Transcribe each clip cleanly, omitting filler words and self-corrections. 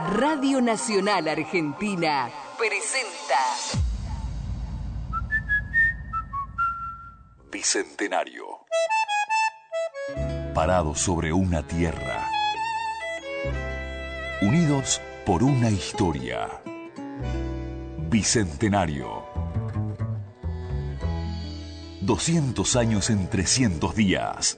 Radio Nacional Argentina presenta Bicentenario. Parados sobre una tierra, unidos por una historia. Bicentenario. 200 años en 300 días.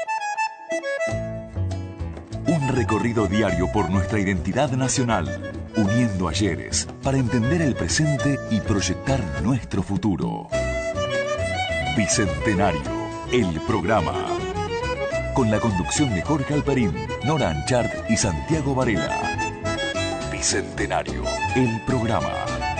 Un recorrido diario por nuestra identidad nacional, uniendo ayeres para entender el presente y proyectar nuestro futuro. Bicentenario, el programa. Con la conducción de Jorge Alperín, Nora Anchart y Santiago Varela. Bicentenario, el programa.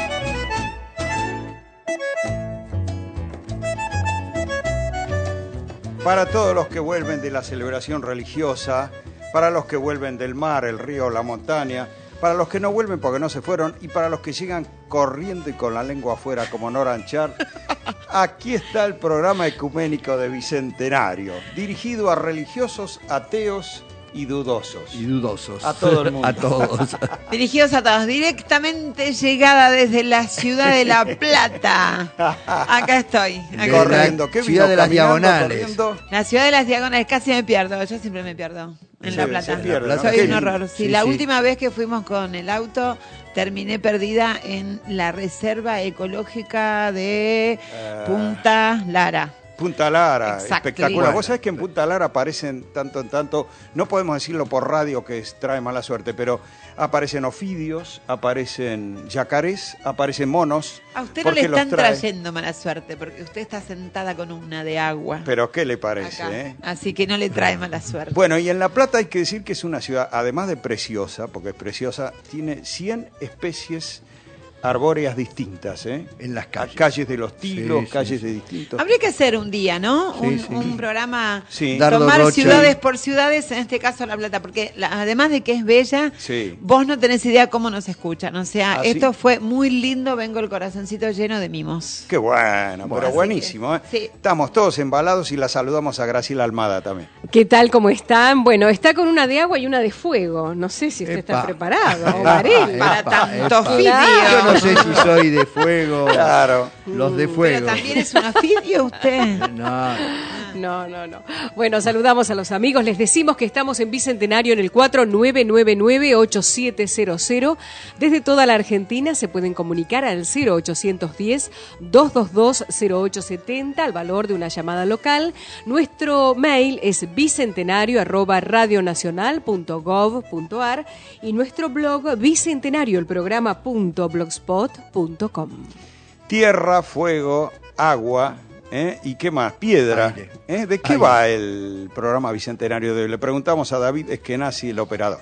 Para todos los que vuelven de la celebración religiosa, para los que vuelven del mar, el río, la montaña, para los que no vuelven porque no se fueron y para los que llegan corriendo y con la lengua afuera como Nora Anchart, aquí está el programa ecuménico de Bicentenario, dirigido a religiosos, ateos y dudosos. Y dudosos. A todo el mundo. A todos. Dirigidos a todos, directamente llegada desde la ciudad de La Plata. Acá estoy. Acá Corriendo. La ¿Qué ciudad vino de las caminando, diagonales. corriendo? La ciudad de las diagonales, casi me pierdo. Yo siempre me pierdo en La Plata. Se pierde, ¿no? Soy Qué un lindo. horror. Sí, Sí, la sí. última vez que fuimos con el auto, terminé perdida en la reserva ecológica de Punta Lara. Punta Lara, Exactly. espectacular. Bueno. Vos sabés que en Punta Lara aparecen tanto en tanto, no podemos decirlo por radio que trae mala suerte, pero aparecen ofidios, aparecen yacarés, aparecen monos. A usted no le porque los están trae. trayendo mala suerte, porque usted está sentada con una de agua. Pero ¿qué le parece? Acá. Así que no le trae mala suerte. Bueno, y en La Plata hay que decir que es una ciudad, además de preciosa, porque es preciosa, tiene 100 especies arbóreas distintas, ¿eh? En las calles. Calles de los tilos, Sí, sí, calles sí. de distintos. Habría que hacer un día, ¿no? Sí, un, sí. un programa, Sí. Dardo tomar Rocha. ciudades por ciudades, en este caso La Plata, porque además de que es bella, Sí. vos no tenés idea cómo nos escuchan. O sea, ¿Ah, sí? esto fue muy lindo, vengo el corazoncito lleno de mimos. Qué bueno, pero así buenísimo, ¿eh? que, sí. Estamos todos embalados y la saludamos a Graciela Almada también. ¿Qué tal? ¿Cómo están? Bueno, está con una de agua y una de fuego. No sé si usted está Epa. preparado, Varela. Para tanto epa. fidio. Yo no sé si soy de fuego. Claro. Los de Pero fuego. también es un ofidio usted. No. No. Bueno, saludamos a los amigos. Les decimos que estamos en Bicentenario en el 4999-8700. Desde toda la Argentina se pueden comunicar al 0810-222-0870 al valor de una llamada local. Nuestro mail es bicentenario@radionacional.gov.ar y nuestro blog bicentenario, el programa.blogspot.com. Tierra, fuego, agua, ¿eh? ¿Y qué más? Piedra. Aire. ¿Eh? ¿De qué Aire. va el programa Bicentenario de hoy? Le preguntamos a David Eskenazi, el operador.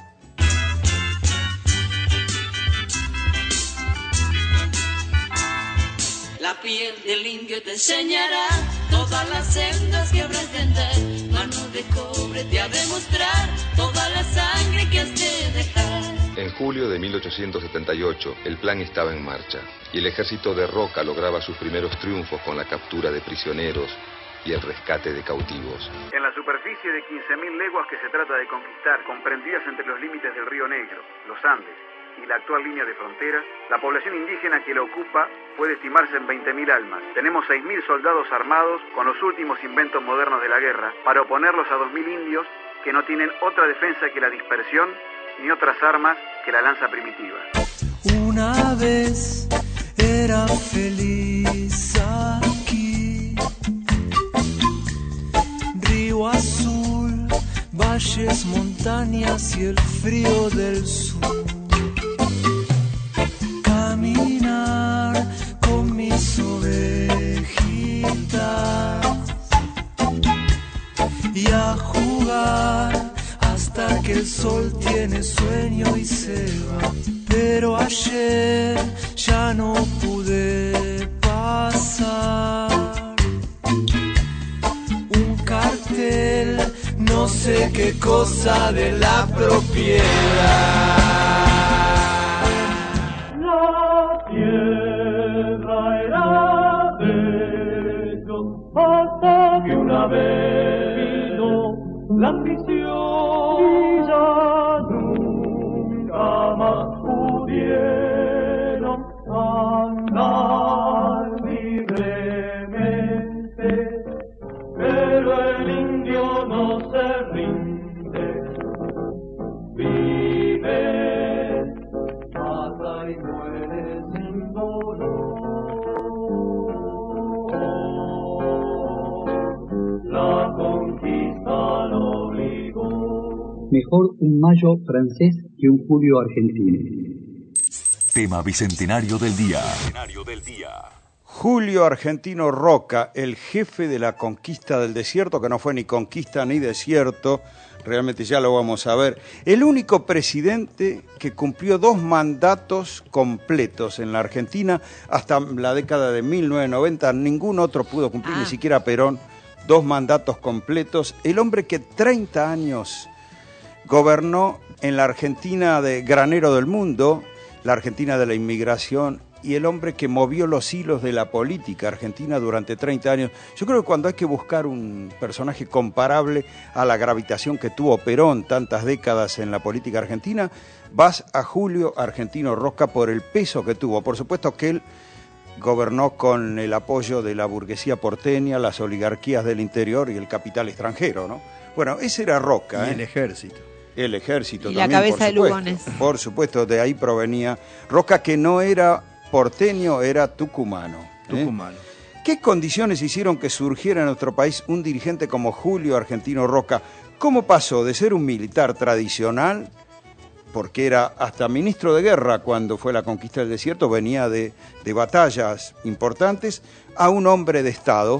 La piel del indio te enseñará todas las sendas que habrás de andar. Mano de cobre te ha de mostrar toda la sangre que has de dejar. En julio de 1878, el plan estaba en marcha y el ejército de Roca lograba sus primeros triunfos con la captura de prisioneros y el rescate de cautivos. En la superficie de 15.000 leguas que se trata de conquistar, comprendidas entre los límites del Río Negro, los Andes y la actual línea de frontera, la población indígena que la ocupa puede estimarse en 20.000 almas. Tenemos 6.000 soldados armados con los últimos inventos modernos de la guerra para oponerlos a 2.000 indios que no tienen otra defensa que la dispersión ni otras armas que la lanza primitiva. Una vez era feliz aquí, río azul, valles, montañas y el frío del sur. Caminar con mis ovejitas y a jugar hasta que el sol tiene sueño y se va. Pero ayer ya no pude pasar. Un cartel, no sé qué cosa de la propiedad. La tierra era de ellos hasta que una vez vino la ambición y ya nunca más. Mejor un mayo francés que un julio argentino. Tema bicentenario del día. Julio Argentino Roca, el jefe de la conquista del desierto, que no fue ni conquista ni desierto, realmente ya lo vamos a ver. El único presidente que cumplió 2 mandatos completos en la Argentina hasta la década de 1990. Ningún otro pudo cumplir, ni siquiera Perón, 2 mandatos completos. El hombre que 30 años gobernó en la Argentina de granero del mundo, la Argentina de la inmigración, y el hombre que movió los hilos de la política argentina durante 30 años. Yo creo que cuando hay que buscar un personaje comparable a la gravitación que tuvo Perón tantas décadas en la política argentina, vas a Julio Argentino Roca por el peso que tuvo. Por supuesto que él gobernó con el apoyo de la burguesía porteña, las oligarquías del interior y el capital extranjero, ¿no? Bueno, ese era Roca. Y el ejército. El ejército y también, la cabeza por de Lugones. Por supuesto, de ahí provenía Roca, que no era porteño, era tucumano. Tucumano. ¿Qué condiciones hicieron que surgiera en nuestro país un dirigente como Julio Argentino Roca? ¿Cómo pasó de ser un militar tradicional, porque era hasta ministro de guerra cuando fue la conquista del desierto, venía de batallas importantes, a un hombre de Estado?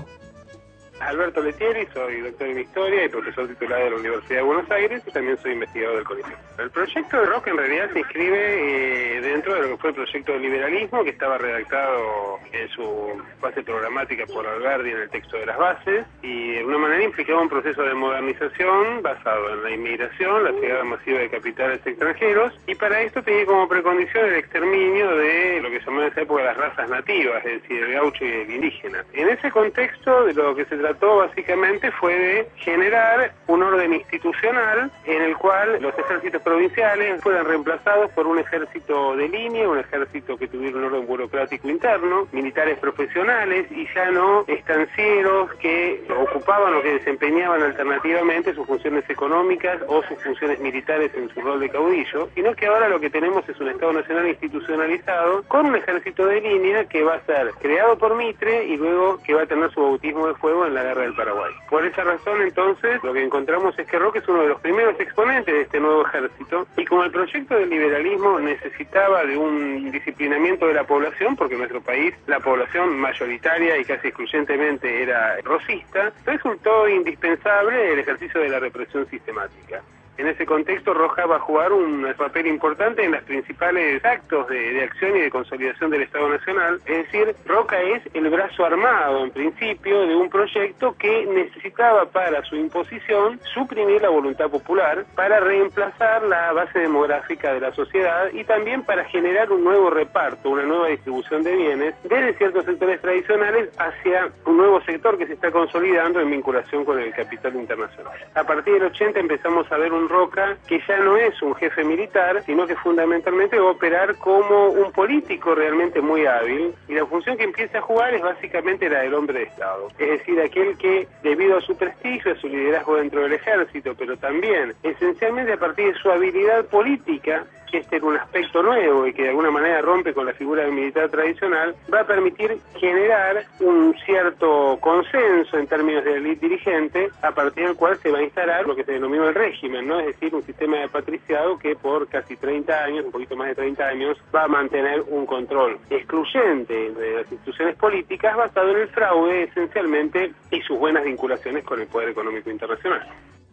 Alberto Letieri, soy doctor en Historia y profesor titular de la Universidad de Buenos Aires y también soy investigador del CONICET. El proyecto de Roca en realidad se inscribe dentro de lo que fue el proyecto de liberalismo que estaba redactado en su base programática por Alberdi en el texto de las bases y de alguna manera implicaba un proceso de modernización basado en la inmigración, la llegada masiva de capitales extranjeros y para esto tenía como precondición el exterminio de lo que se llamó en esa época las razas nativas, es decir, el gaucho y el indígena. En ese contexto de lo que se trató básicamente fue de generar un orden institucional en el cual los ejércitos provinciales fueran reemplazados por un ejército de línea, un ejército que tuviera un orden burocrático interno, militares profesionales y ya no estancieros que ocupaban o que desempeñaban alternativamente sus funciones económicas o sus funciones militares en su rol de caudillo, sino que ahora lo que tenemos es un Estado Nacional institucionalizado con un ejército de línea que va a ser creado por Mitre y luego que va a tener su bautismo de fuego en la Guerra del Paraguay. Por esa razón, entonces, lo que encontramos es que Roca es uno de los primeros exponentes de este nuevo ejército y como el proyecto del liberalismo necesitaba de un disciplinamiento de la población, porque en nuestro país la población mayoritaria y casi excluyentemente era rosista, resultó indispensable el ejercicio de la represión sistemática. En ese contexto, Roca va a jugar un papel importante en los principales actos de acción y de consolidación del Estado Nacional. Es decir, Roca es el brazo armado, en principio, de un proyecto que necesitaba para su imposición suprimir la voluntad popular, para reemplazar la base demográfica de la sociedad y también para generar un nuevo reparto, una nueva distribución de bienes desde ciertos sectores tradicionales hacia un nuevo sector que se está consolidando en vinculación con el capital internacional. A partir del 80 empezamos a ver un Roca que ya no es un jefe militar, sino que fundamentalmente va a operar como un político realmente muy hábil y la función que empieza a jugar es básicamente la del hombre de Estado, es decir, aquel que debido a su prestigio, a su liderazgo dentro del ejército, pero también esencialmente a partir de su habilidad política, que este era un aspecto nuevo y que de alguna manera rompe con la figura del militar tradicional, va a permitir generar un cierto consenso en términos de la élite dirigente a partir del cual se va a instalar lo que se denominó el régimen, ¿no? Es decir, un sistema de patriciado que por casi 30 años, un poquito más de 30 años, va a mantener un control excluyente de las instituciones políticas basado en el fraude esencialmente y sus buenas vinculaciones con el poder económico internacional.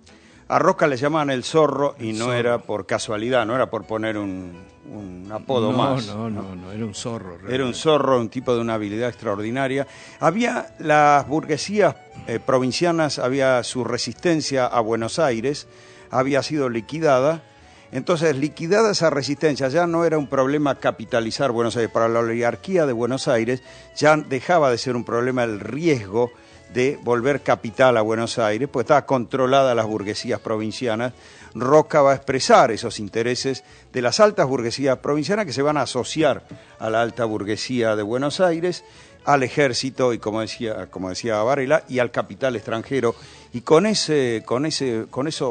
A Roca le llamaban el zorro y no era por casualidad, no era por poner un apodo más. No, era un zorro. Realmente. Era un zorro, un tipo de una habilidad extraordinaria. Había las burguesías provincianas, había su resistencia a Buenos Aires, había sido liquidada. Entonces, liquidada esa resistencia, ya no era un problema capitalizar Buenos Aires. Para la oligarquía de Buenos Aires ya dejaba de ser un problema el riesgo de volver capital a Buenos Aires, pues estaba controlada las burguesías provincianas. Roca va a expresar esos intereses de las altas burguesías provincianas que se van a asociar a la alta burguesía de Buenos Aires, al ejército y como decía Varela, y al capital extranjero. Y con ese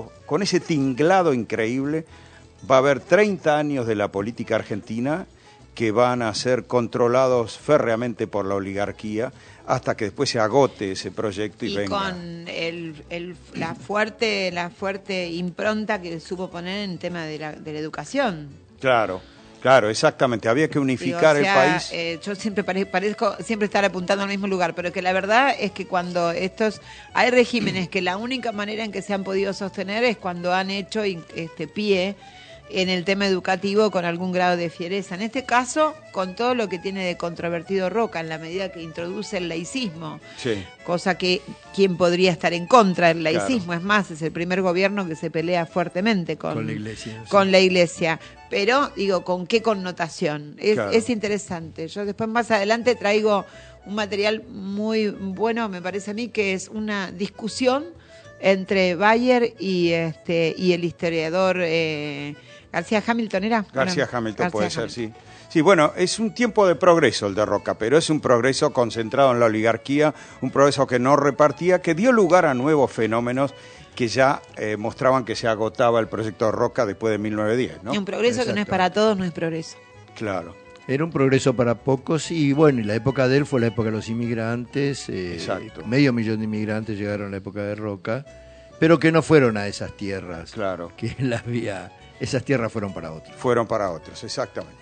tinglado increíble va a haber 30 años de la política argentina que van a ser controlados férreamente por la oligarquía hasta que después se agote ese proyecto y venga. Con la fuerte impronta que supo poner en tema de la educación. Claro, exactamente. Había que unificar el país. Yo siempre parezco siempre estar apuntando al mismo lugar, pero que la verdad es que cuando hay regímenes que la única manera en que se han podido sostener es cuando han hecho pie en el tema educativo con algún grado de fiereza. En este caso, con todo lo que tiene de controvertido Roca, en la medida que introduce el laicismo, sí. Cosa que ¿quién podría estar en contra del laicismo? Claro. Es más, es el primer gobierno que se pelea fuertemente con la iglesia. Con la iglesia. Pero, digo, ¿con qué connotación? Es interesante. Yo después más adelante traigo un material muy bueno, me parece a mí, que es una discusión entre Bayer y el historiador García Hamilton, ¿era? García Hamilton puede ser, sí. Sí, bueno, es un tiempo de progreso el de Roca, pero es un progreso concentrado en la oligarquía, un progreso que no repartía, que dio lugar a nuevos fenómenos que ya mostraban que se agotaba el proyecto de Roca después de 1910, ¿no? Y un progreso que no es para todos, no es progreso. Claro. Era un progreso para pocos y bueno, y la época de él fue la época de los inmigrantes. Exacto. 500.000 de inmigrantes llegaron a la época de Roca, pero que no fueron a esas tierras. Claro. Que él había. Esas tierras fueron para otros. Fueron para otros, exactamente.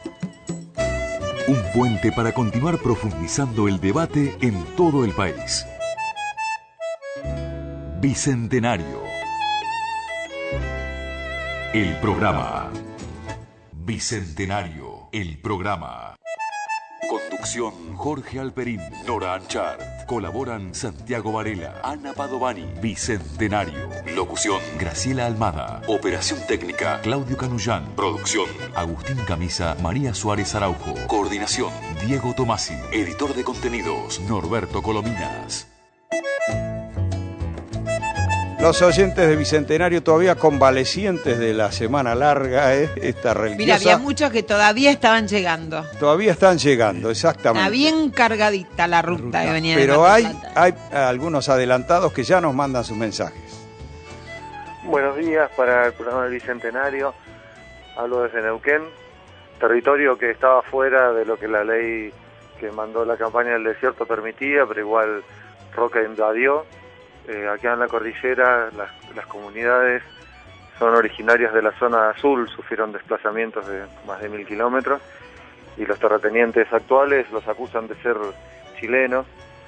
Un puente para continuar profundizando el debate en todo el país. Bicentenario. El programa. Bicentenario. El programa. Conducción Jorge Alperín, Nora Anchart. Colaboran Santiago Varela, Ana Padovani. Bicentenario. Locución Graciela Almada. Operación técnica Claudio Canullán. Producción Agustín Camisa, María Suárez Araujo. Coordinación Diego Tomasi. Editor de contenidos Norberto Colominas. Los oyentes de Bicentenario todavía convalecientes de la semana larga, esta religiosa. Mira, había muchos que todavía estaban llegando. Todavía están llegando, exactamente. Está bien cargadita la ruta que venía de Pero Mar hay del Plata. algunos adelantados que ya nos mandan sus mensajes. Buenos días para el programa del Bicentenario. Hablo desde Neuquén, territorio que estaba fuera de lo que la ley que mandó la campaña del desierto permitía, pero igual Roca invadió. Aquí en la cordillera las comunidades son originarias de la zona azul, sufrieron desplazamientos de más de 1000 kilómetros y los terratenientes actuales los acusan de ser chilenos.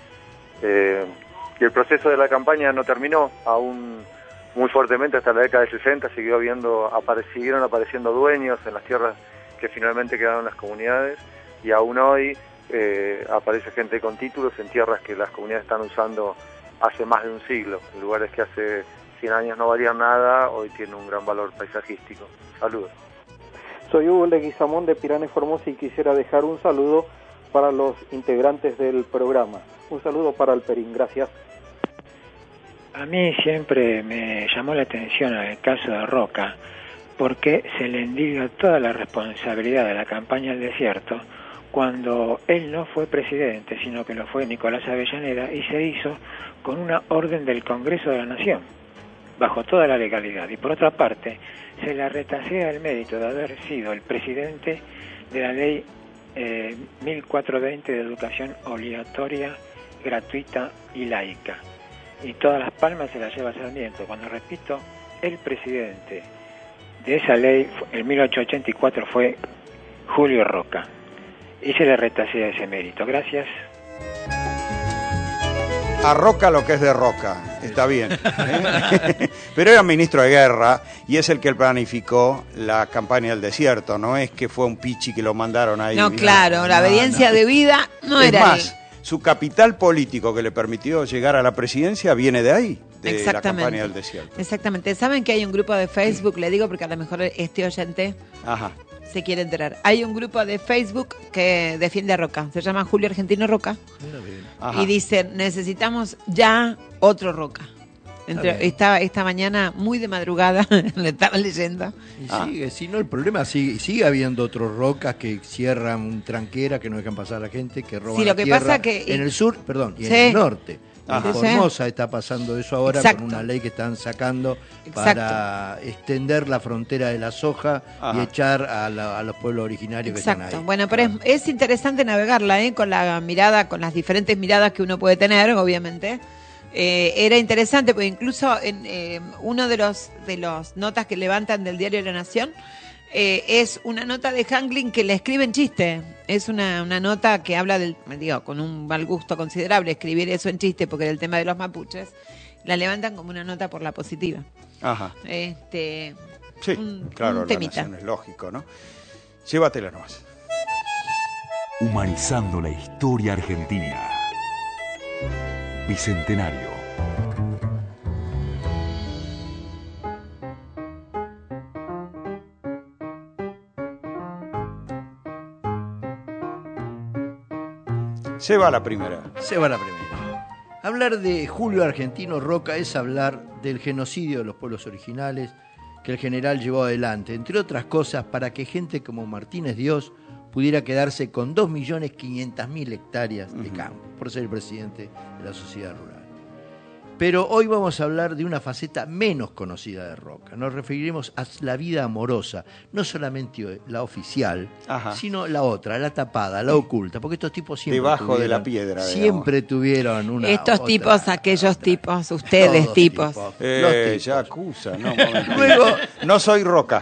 Y el proceso de la campaña no terminó, aún muy fuertemente hasta la década del 60 siguieron apareciendo dueños en las tierras que finalmente quedaron las comunidades y aún hoy aparece gente con títulos en tierras que las comunidades están usando hace más de un siglo, en lugares que hace 100 años no valían nada, hoy tienen un gran valor paisajístico. Saludos. Soy Hugo Leguizamón de Pirán y Formosa y quisiera dejar un saludo para los integrantes del programa. Un saludo para Alperín, gracias. A mí siempre me llamó la atención el caso de Roca, porque se le endilga toda la responsabilidad de la campaña del desierto, cuando él no fue presidente, sino que lo fue Nicolás Avellaneda, y se hizo con una orden del Congreso de la Nación, bajo toda la legalidad. Y por otra parte, se le retasea el mérito de haber sido el presidente de la ley 1420 de educación obligatoria, gratuita y laica. Y todas las palmas se las lleva Sarmiento, cuando, repito, el presidente de esa ley, en 1884, fue Julio Roca. Y se le retasea ese mérito. Gracias. A Roca lo que es de Roca, está bien. Pero era ministro de guerra y es el que planificó la campaña del desierto, no es que fue un pichi que lo mandaron ahí. No, claro, la obediencia de vida no era más, su capital político que le permitió llegar a la presidencia viene de ahí, de la campaña del desierto. Exactamente. ¿Saben que hay un grupo de Facebook? Le digo porque a lo mejor este oyente se quiere enterar. Hay un grupo de Facebook que defiende a Roca, se llama Julio Argentino Roca. Y dice, necesitamos ya otro Roca. Esta mañana, muy de madrugada, le estaba leyendo. Y sigue, si no, el problema sigue habiendo otros Rocas que cierran tranquera, que no dejan pasar a la gente, que roban lo que tierra pasa que, en el sur, y en el norte. En Formosa está pasando eso ahora. Exacto. Con una ley que están sacando Exacto. para extender la frontera de la soja y echar a los pueblos originarios Exacto. que están ahí. Bueno, pero es interesante navegarla, con la mirada, con las diferentes miradas que uno puede tener, obviamente. Era interesante, porque incluso en uno de los notas que levantan del diario La Nación es una nota de Hangling que le escribe en chiste. Es una nota que habla con un mal gusto considerable escribir eso en chiste, porque era el tema de los mapuches. La levantan como una nota por la positiva. Ajá. Sí, claro, un temita. La Nación es lógico, ¿no? Llévatela nomás. Humanizando la historia argentina. Bicentenario. Se va la primera. Se va la primera. Hablar de Julio Argentino Roca es hablar del genocidio de los pueblos originales que el general llevó adelante, entre otras cosas, para que gente como Martínez Dios pudiera quedarse con 2.500.000 hectáreas de campo, por ser el presidente de la sociedad rural. Pero hoy vamos a hablar de una faceta menos conocida de Roca. Nos referiremos a la vida amorosa, no solamente la oficial, sino la otra, la tapada, la oculta, porque estos tipos siempre debajo de la piedra, siempre tuvieron una estos otra, tipos, aquellos tipos, ustedes todos tipos. los tipos. Ya acusa, ¿no? Luego, no soy Roca.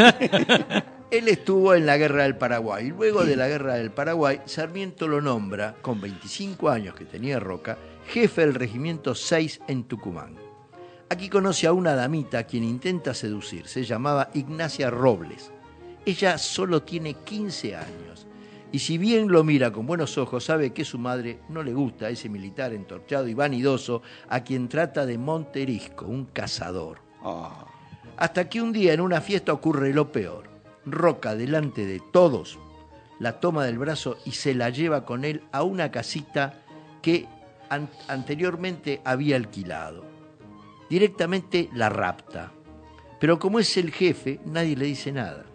Él estuvo en la Guerra del Paraguay. Luego de la Guerra del Paraguay, Sarmiento lo nombra, con 25 años que tenía Roca, jefe del Regimiento 6 en Tucumán. Aquí conoce a una damita a quien intenta seducir. Se llamaba Ignacia Robles. Ella solo tiene 15 años. Y si bien lo mira con buenos ojos, sabe que su madre no le gusta a ese militar entorchado y vanidoso a quien trata de monterisco, un cazador. Hasta que un día en una fiesta ocurre lo peor. Roca, delante de todos, la toma del brazo y se la lleva con él a una casita que anteriormente había alquilado. Directamente la rapta. Pero como es el jefe, nadie le dice nada.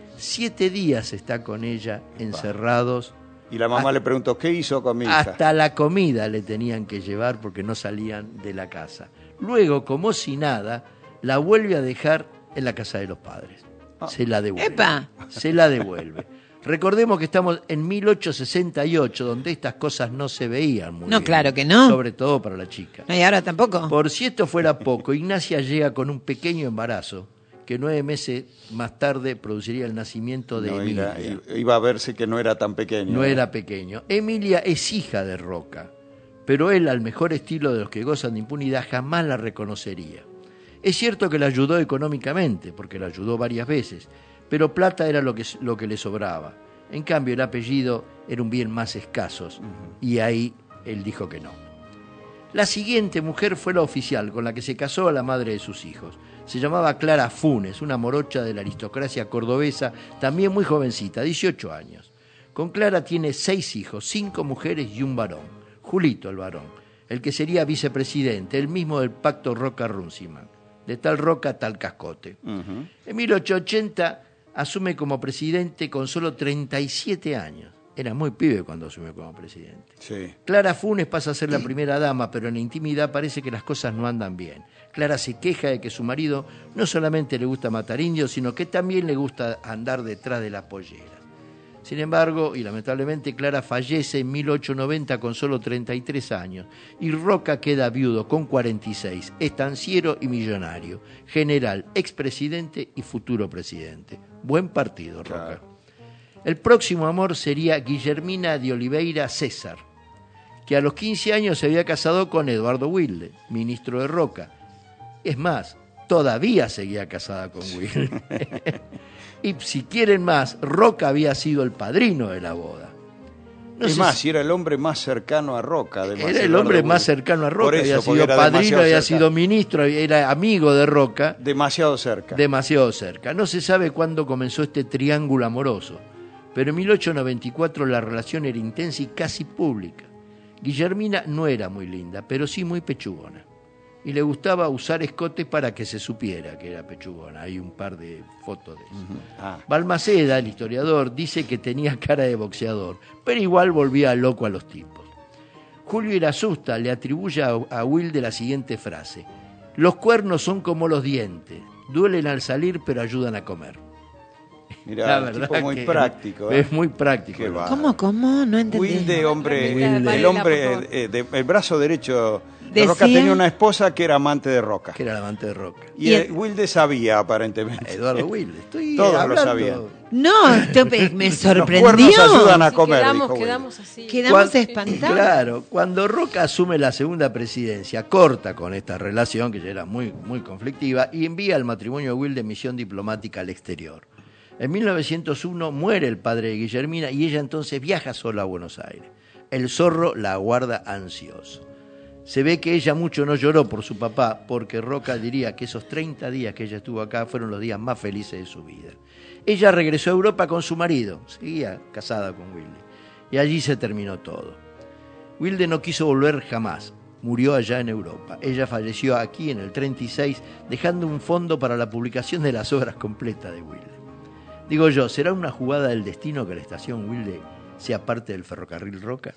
7 días está con ella, encerrados. Y la mamá le preguntó, ¿qué hizo con mi hija? Hasta la comida le tenían que llevar porque no salían de la casa. Luego, como si nada, la vuelve a dejar en la casa de los padres. Se la devuelve. ¡Epa! Se la devuelve. Recordemos que estamos en 1868, donde estas cosas no se veían muy bien. No, claro que no. Sobre todo para la chica. No, y ahora tampoco. Por si esto fuera poco, Ignacia llega con un pequeño embarazo que 9 meses más tarde produciría el nacimiento de Emilia. Iba a verse que no era tan pequeño. No era pequeño. Emilia es hija de Roca, pero él, al mejor estilo de los que gozan de impunidad, jamás la reconocería. Es cierto que la ayudó económicamente, porque la ayudó varias veces, pero plata era lo que le sobraba. En cambio, el apellido era un bien más escaso, y ahí él dijo que no. La siguiente mujer fue la oficial, con la que se casó a la madre de sus hijos. Se llamaba Clara Funes, una morocha de la aristocracia cordobesa, también muy jovencita, 18 años. Con Clara tiene 6 hijos, 5 mujeres y un varón. Julito, el varón, el que sería vicepresidente, el mismo del pacto Roca-Runciman. De tal Roca, tal cascote. En 1880 asume como presidente con solo 37 años. Era muy pibe cuando asumió como presidente. Sí. Clara Funes pasa a ser la primera dama, pero en la intimidad parece que las cosas no andan bien. Clara se queja de que su marido no solamente le gusta matar indios, sino que también le gusta andar detrás de las polleras. Sin embargo, y lamentablemente, Clara fallece en 1890 con solo 33 años y Roca queda viudo con 46, estanciero y millonario, general, expresidente y futuro presidente. Buen partido, Roca. Claro. El próximo amor sería Guillermina de Oliveira César, que a los 15 años se había casado con Eduardo Wilde, ministro de Roca. Es más, todavía seguía casada con Wilde. Y si quieren más, Roca había sido el padrino de la boda. Si era el hombre más cercano a Roca. Además, era el hombre más cercano a Roca, había sido padrino, había sido ministro, era amigo de Roca. Demasiado cerca. Demasiado cerca. No se sabe cuándo comenzó este triángulo amoroso, pero en 1894 la relación era intensa y casi pública. Guillermina no era muy linda, pero sí muy pechugona. Y le gustaba usar escotes para que se supiera que era pechugona. Hay un par de fotos de eso. Balmaceda, el historiador, dice que tenía cara de boxeador, pero igual volvía loco a los tipos. Julio Irasusta le atribuye a Wilde la siguiente frase: los cuernos son como los dientes, duelen al salir pero ayudan a comer. Mirá, La un verdad tipo muy que práctico. es muy práctico. Qué va. ¿Cómo? No entendí. Wilde, hombre, Wilde. el hombre, el brazo derecho de Roca Decía- tenía una esposa que era amante de Roca. Que era el amante de Roca. Y Wilde sabía, aparentemente. Eduardo Wilde. Estoy Todos lo hablando. sabían. No, me sorprendió. Los cuernos ayudan a comer, dijo Wilde. Quedamos así. Quedamos espantados. Claro, cuando Roca asume la segunda presidencia, corta con esta relación, que ya era muy, muy conflictiva, y envía al matrimonio de Wilde misión diplomática al exterior. En 1901 muere el padre de Guillermina y ella entonces viaja sola a Buenos Aires. El zorro la aguarda ansioso. Se ve que ella mucho no lloró por su papá, porque Roca diría que esos 30 días que ella estuvo acá fueron los días más felices de su vida. Ella regresó a Europa con su marido, seguía casada con Wilde, y allí se terminó todo. Wilde no quiso volver jamás, murió allá en Europa. Ella falleció aquí en el 36, dejando un fondo para la publicación de las obras completas de Wilde. Digo yo, ¿será una jugada del destino que la estación Wilde sea parte del ferrocarril Roca?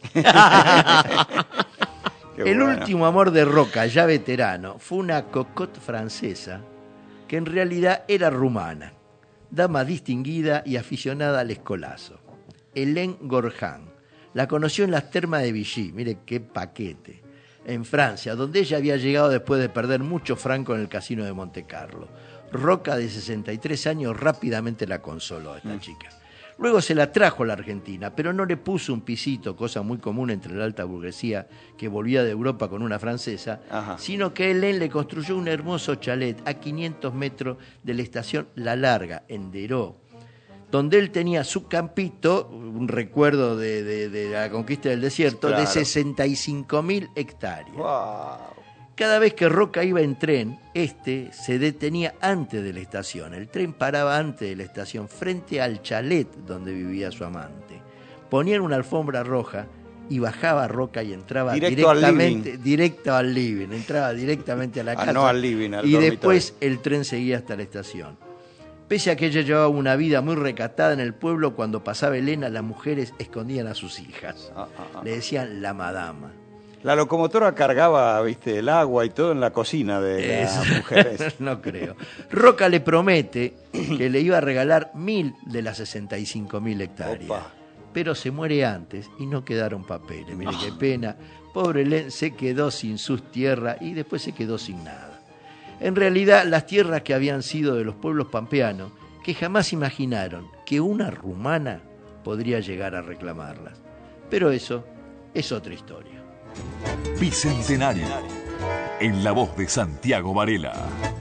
El último amor de Roca, ya veterano, fue una cocotte francesa que en realidad era rumana, dama distinguida y aficionada al escolazo. Hélène Gorjan. La conoció en las termas de Vichy, mire qué paquete, en Francia, donde ella había llegado después de perder mucho franco en el casino de Monte Carlo. Roca, de 63 años, rápidamente la consoló a esta chica. Luego se la trajo a la Argentina, pero no le puso un pisito, cosa muy común entre la alta burguesía que volvía de Europa con una francesa, sino que Hélène le construyó un hermoso chalet a 500 metros de la estación La Larga, en Deró, donde él tenía su campito, un recuerdo de la conquista del desierto, Claro. de 65.000 hectáreas. Wow. Cada vez que Roca iba en tren, se detenía antes de la estación. El tren paraba antes de la estación, frente al chalet donde vivía su amante. Ponían una alfombra roja y bajaba Roca y entraba Directo al directo al living. Entraba directamente a la casa. No al living, al y dormitorio. después el tren seguía hasta la estación. Pese a que ella llevaba una vida muy recatada en el pueblo, cuando pasaba Elena, las mujeres escondían a sus hijas. Le decían la madama. La locomotora cargaba, viste, el agua y todo en la cocina de las mujeres. No creo. Roca le promete que le iba a regalar 1.000 de las 65.000 hectáreas. Opa. Pero se muere antes y no quedaron papeles. Mire qué pena. Pobre Hélène se quedó sin sus tierras y después se quedó sin nada. En realidad, las tierras que habían sido de los pueblos pampeanos, que jamás imaginaron que una rumana podría llegar a reclamarlas. Pero eso es otra historia. Bicentenario, en la voz de Santiago Varela.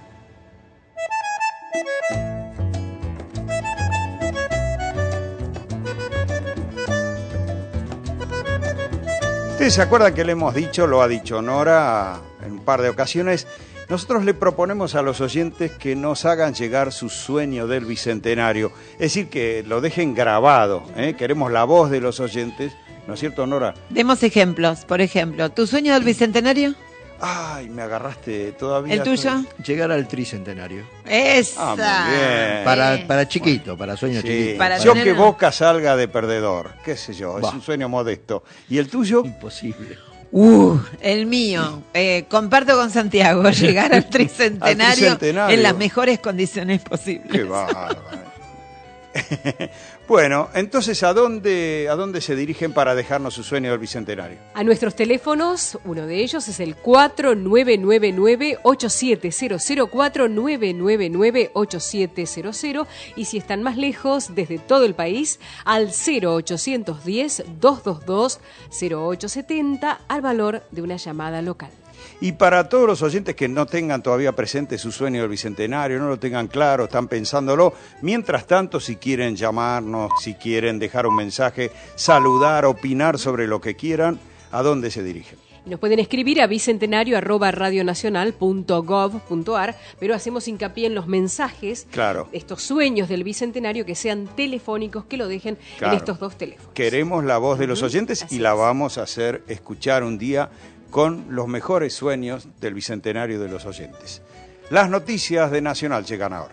Ustedes se acuerdan que le hemos dicho, lo ha dicho Nora en un par de ocasiones, nosotros le proponemos a los oyentes que nos hagan llegar su sueño del Bicentenario, es decir, que lo dejen grabado, ¿eh? Queremos la voz de los oyentes, ¿no es cierto, Nora? Demos ejemplos. Por ejemplo, ¿tu sueño del Bicentenario? Ay, me agarraste todavía. ¿El tuyo? Llegar al tricentenario. ¡Esa! Muy bien. Para chiquito, para sueños Sí. chiquitos. Para Yo tener que una- Boca salga de perdedor, qué sé yo, es un sueño modesto. ¿Y el tuyo? Imposible. El mío. Comparto con Santiago llegar al tricentenario, Al tricentenario. en las mejores condiciones posibles. Qué bárbaro. Bueno, entonces, ¿a dónde se dirigen para dejarnos su sueño del Bicentenario? A nuestros teléfonos, uno de ellos es el 4999-8700, 4999-8700, y si están más lejos, desde todo el país, al 0810-222-0870, al valor de una llamada local. Y para todos los oyentes que no tengan todavía presente su sueño del Bicentenario, no lo tengan claro, están pensándolo, mientras tanto, si quieren llamarnos, si quieren dejar un mensaje, saludar, opinar sobre lo que quieran, ¿a dónde se dirigen? Nos pueden escribir a bicentenario@radionacional.gov.ar, pero hacemos hincapié en los mensajes, Claro. estos sueños del Bicentenario, que sean telefónicos, que lo dejen Claro. en estos dos teléfonos. Queremos la voz de los oyentes y la vamos a hacer escuchar un día con los mejores sueños del Bicentenario de los oyentes. Las noticias de Nacional llegan ahora.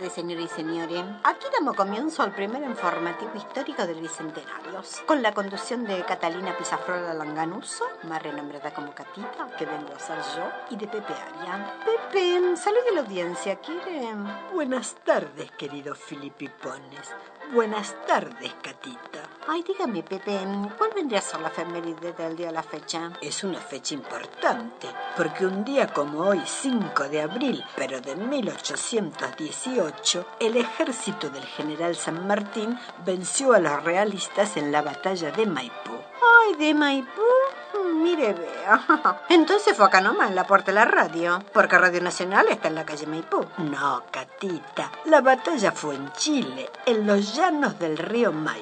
tardes, señores y señores. Aquí damos comienzo al primer informativo histórico del Bicentenario, con la conducción de Catalina Pizafrola Langanuso, más renombrada como Catita, que vengo a ser yo, y de Pepe Aria. Pepe, salude a la audiencia, ¿quiere? Buenas tardes, queridos filipipones. Buenas tardes, Catita. Ay, dígame, Pepe, ¿cuál vendría a ser la efeméride del día a la fecha? Es una fecha importante, porque un día como hoy, 5 de abril, pero de 1818, el ejército del general San Martín venció a los realistas en la batalla de Maipú. Ay, ¿de Maipú? Mire, vea. Entonces fue acá nomás, en la puerta de la radio, porque Radio Nacional está en la calle Maipú. No, Catita, la batalla fue en Chile, en los llanos del río Maipo.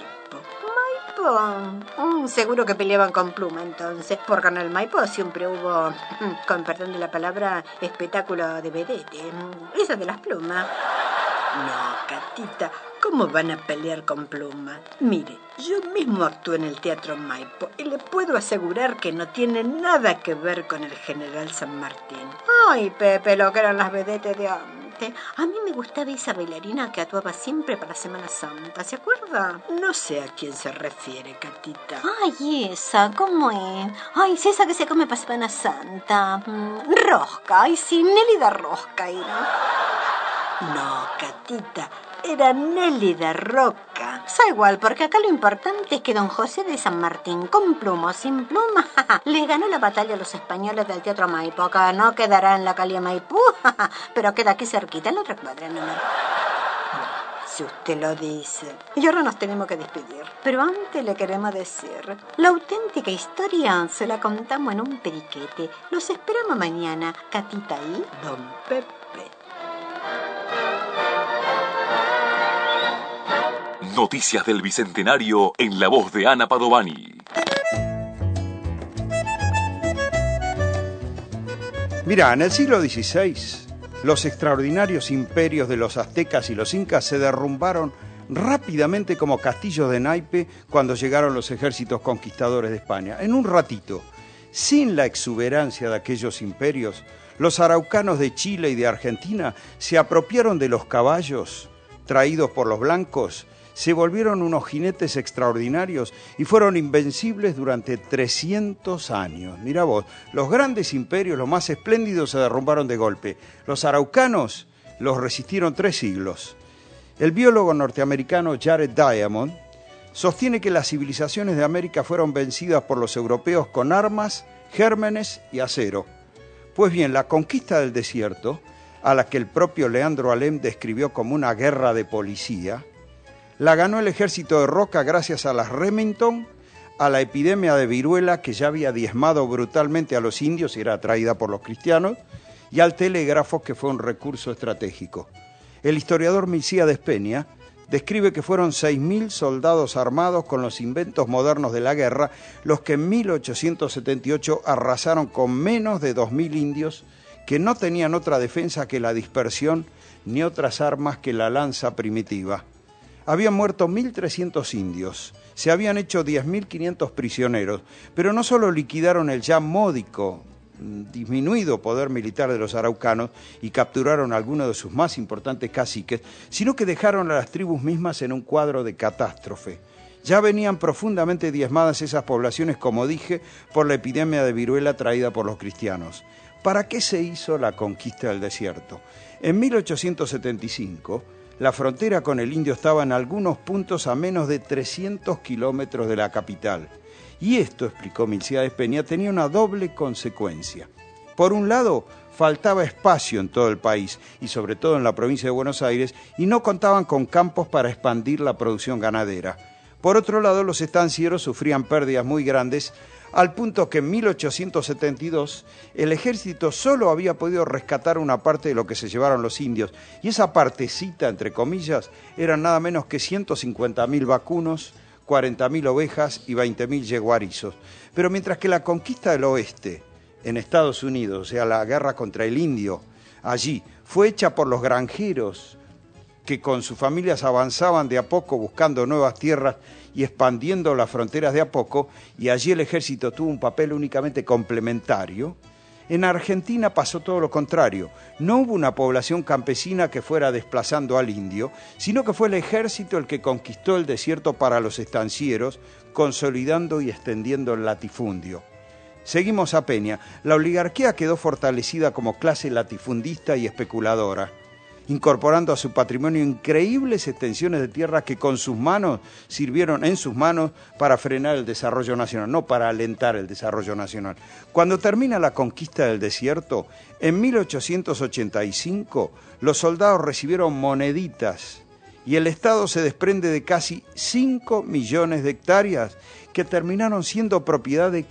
Seguro que peleaban con pluma entonces, porque en el Maipo siempre hubo, con perdón de la palabra, espectáculo de vedette, esa de las plumas. No, Catita, ¿cómo van a pelear con pluma? Mire, yo mismo actué en el Teatro Maipo y le puedo asegurar que no tiene nada que ver con el general San Martín. Ay, Pepe, lo que eran las vedettes de antes. A mí me gustaba esa bailarina que actuaba siempre para Semana Santa, ¿se acuerda? No sé a quién se refiere, Catita. Ay, esa, ¿cómo es? Ay, sí, esa que se come para Semana Santa. Rosca, ay, sí, Nélida Rosca era. No, Catita, era Nélida Roca. Da igual, porque acá lo importante es que don José de San Martín, con pluma o sin pluma, le ganó la batalla a los españoles del Teatro Maipo. Acá no quedará en la calle Maipú, pero queda aquí cerquita, en la otra cuadra nomás. Si usted lo dice. Y ahora nos tenemos que despedir. Pero antes le queremos decir, la auténtica historia se la contamos en un periquete. Los esperamos mañana, Catita y don Pepe. Noticias del Bicentenario en la voz de Ana Padovani. Mirá, en el siglo XVI, los extraordinarios imperios de los aztecas y los incas se derrumbaron rápidamente como castillos de naipe cuando llegaron los ejércitos conquistadores de España. En un ratito, sin la exuberancia de aquellos imperios, los araucanos de Chile y de Argentina se apropiaron de los caballos traídos por los blancos, se volvieron unos jinetes extraordinarios y fueron invencibles durante 300 años. Mirá vos, los grandes imperios, los más espléndidos, se derrumbaron de golpe. Los araucanos los resistieron 3 siglos. El biólogo norteamericano Jared Diamond sostiene que las civilizaciones de América fueron vencidas por los europeos con armas, gérmenes y acero. Pues bien, la conquista del desierto, a la que el propio Leandro Alem describió como una guerra de policía, la ganó el ejército de Roca gracias a las Remington, a la epidemia de viruela que ya había diezmado brutalmente a los indios y era atraída por los cristianos, y al telégrafo, que fue un recurso estratégico. El historiador Milcíades Peña describe que fueron 6.000 soldados armados con los inventos modernos de la guerra los que en 1878 arrasaron con menos de 2.000 indios que no tenían otra defensa que la dispersión ni otras armas que la lanza primitiva. Habían muerto 1.300 indios, se habían hecho 10.500 prisioneros, pero no solo liquidaron el ya módico, disminuido poder militar de los araucanos y capturaron a algunos de sus más importantes caciques, sino que dejaron a las tribus mismas en un cuadro de catástrofe. Ya venían profundamente diezmadas esas poblaciones, como dije, por la epidemia de viruela traída por los cristianos. ¿Para qué se hizo la conquista del desierto? En 1875, la frontera con el indio estaba en algunos puntos a menos de 300 kilómetros de la capital. Y esto, explicó Milcíades Peña, tenía una doble consecuencia. Por un lado, faltaba espacio en todo el país, y sobre todo en la provincia de Buenos Aires, y no contaban con campos para expandir la producción ganadera. Por otro lado, los estancieros sufrían pérdidas muy grandes, al punto que en 1872 el ejército solo había podido rescatar una parte de lo que se llevaron los indios, y esa partecita, entre comillas, eran nada menos que 150.000 vacunos, 40.000 ovejas y 20.000 yeguarizos. Pero mientras que la conquista del oeste en Estados Unidos, o sea, la guerra contra el indio, allí fue hecha por los granjeros que con sus familias avanzaban de a poco buscando nuevas tierras y expandiendo las fronteras de a poco, y allí el ejército tuvo un papel únicamente complementario. En Argentina pasó todo lo contrario. No hubo una población campesina que fuera desplazando al indio, sino que fue el ejército el que conquistó el desierto para los estancieros, consolidando y extendiendo el latifundio. Seguimos a Peña. La oligarquía quedó fortalecida como clase latifundista y especuladora, incorporando a su patrimonio increíbles extensiones de tierra que con sus manos sirvieron en sus manos para frenar el desarrollo nacional, no para alentar el desarrollo nacional. Cuando termina la conquista del desierto, en 1885, los soldados recibieron moneditas y el Estado se desprende de casi 5 millones de hectáreas que terminaron siendo propiedad de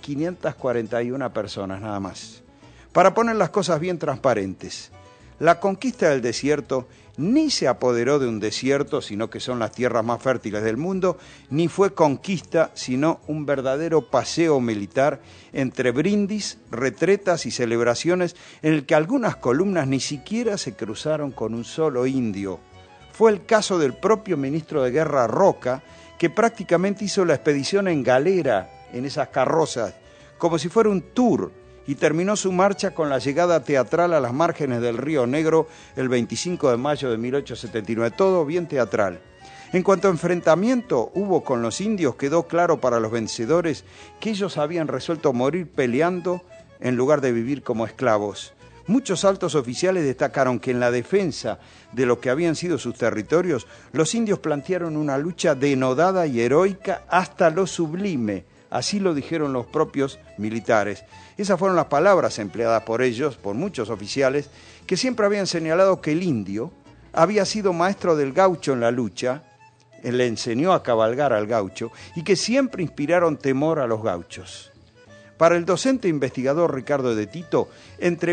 541 personas nada más. Para poner las cosas bien transparentes, la conquista del desierto ni se apoderó de un desierto, sino que son las tierras más fértiles del mundo, ni fue conquista, sino un verdadero paseo militar entre brindis, retretas y celebraciones en el que algunas columnas ni siquiera se cruzaron con un solo indio. Fue el caso del propio ministro de Guerra Roca, que prácticamente hizo la expedición en galera, en esas carrozas, como si fuera un tour, y terminó su marcha con la llegada teatral a las márgenes del Río Negro el 25 de mayo de 1879, todo bien teatral. En cuanto a enfrentamiento hubo con los indios, quedó claro para los vencedores que ellos habían resuelto morir peleando en lugar de vivir como esclavos. Muchos altos oficiales destacaron que en la defensa de lo que habían sido sus territorios, los indios plantearon una lucha denodada y heroica hasta lo sublime. Así lo dijeron los propios militares. Esas fueron las palabras empleadas por ellos, por muchos oficiales, que siempre habían señalado que el indio había sido maestro del gaucho en la lucha, él le enseñó a cabalgar al gaucho, y que siempre inspiraron temor a los gauchos. Para el docente investigador Ricardo de Tito, entre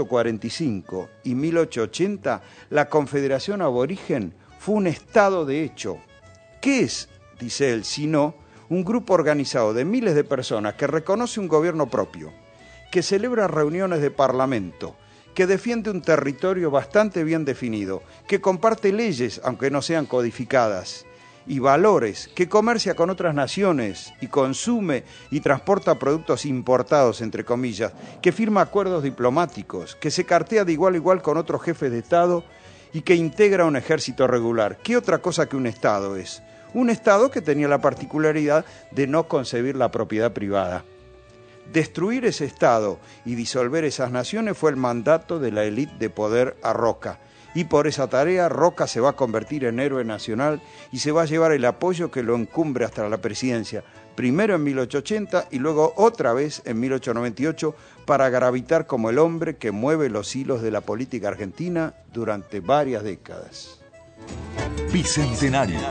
1845 y 1880, la Confederación Aborigen fue un estado de hecho. ¿Qué es, dice él, sino un grupo organizado de miles de personas que reconoce un gobierno propio, que celebra reuniones de parlamento, que defiende un territorio bastante bien definido, que comparte leyes, aunque no sean codificadas, y valores, que comercia con otras naciones y consume y transporta productos importados, entre comillas, que firma acuerdos diplomáticos, que se cartea de igual a igual con otros jefes de Estado y que integra un ejército regular. ¿Qué otra cosa que un Estado es? Un Estado que tenía la particularidad de no concebir la propiedad privada. Destruir ese Estado y disolver esas naciones fue el mandato de la élite de poder a Roca. Y por esa tarea Roca se va a convertir en héroe nacional y se va a llevar el apoyo que lo encumbre hasta la presidencia, primero en 1880 y luego otra vez en 1898, para gravitar como el hombre que mueve los hilos de la política argentina durante varias décadas. Bicentenario,